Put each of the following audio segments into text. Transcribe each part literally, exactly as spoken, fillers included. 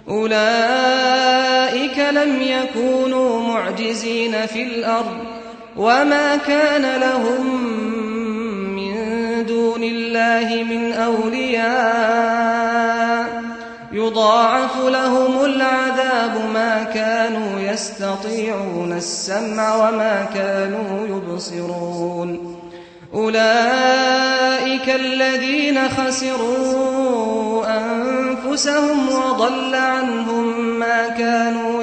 أولئك لم يكونوا معجزين في الأرض وما كان لهم من دون الله من أولياء يضاعف لهم العذاب ما كانوا يستطيعون السمع وما كانوا يبصرون أولئك الذين خسروا أنفسهم وضل عنهم ما كانوا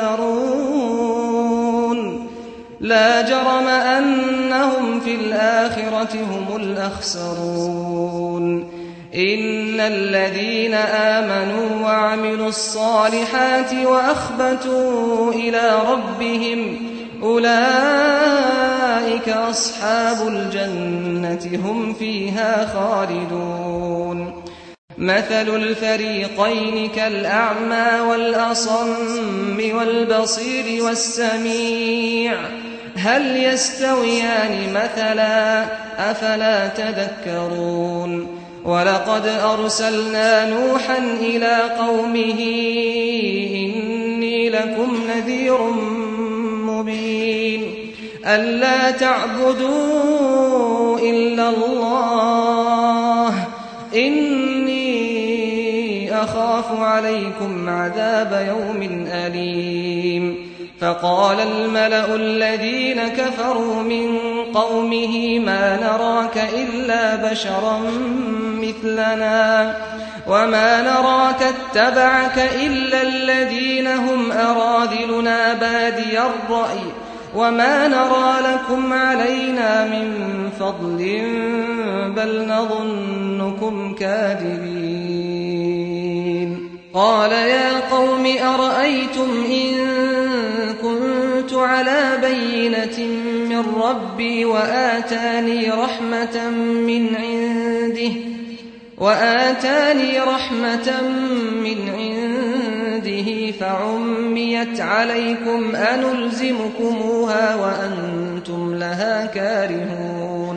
يفترون لا جرم أنهم في الآخرة هم الأخسرون إن الذين آمنوا وعملوا الصالحات وأخبتوا إلى ربهم أولئك أصحاب الجنة هم فيها خالدون مثل الفريقين كالأعمى والأصم والبصير والسميع هل يستويان مثلا أفلا تذكرون ولقد أرسلنا نوحا إلى قومه إني لكم نذير مبين ألا تعبدوا إلا الله إني أخاف عليكم عذاب يوم أليم فقال الملأ الذين كفروا من قومه ما نراك إلا بشرا مثلنا وما نراك اتبعك إلا الذين هم أراذلنا بادي الرأي وما نرى لكم علينا من فضل بل نظنكم كاذبين قال يا قوم أرأيتم إن كنت على بينة من ربي وآتاني رحمة من عنده وآتاني رحمة من عنده فعميت عليكم أنلزمكموها وأنتم لها كارهون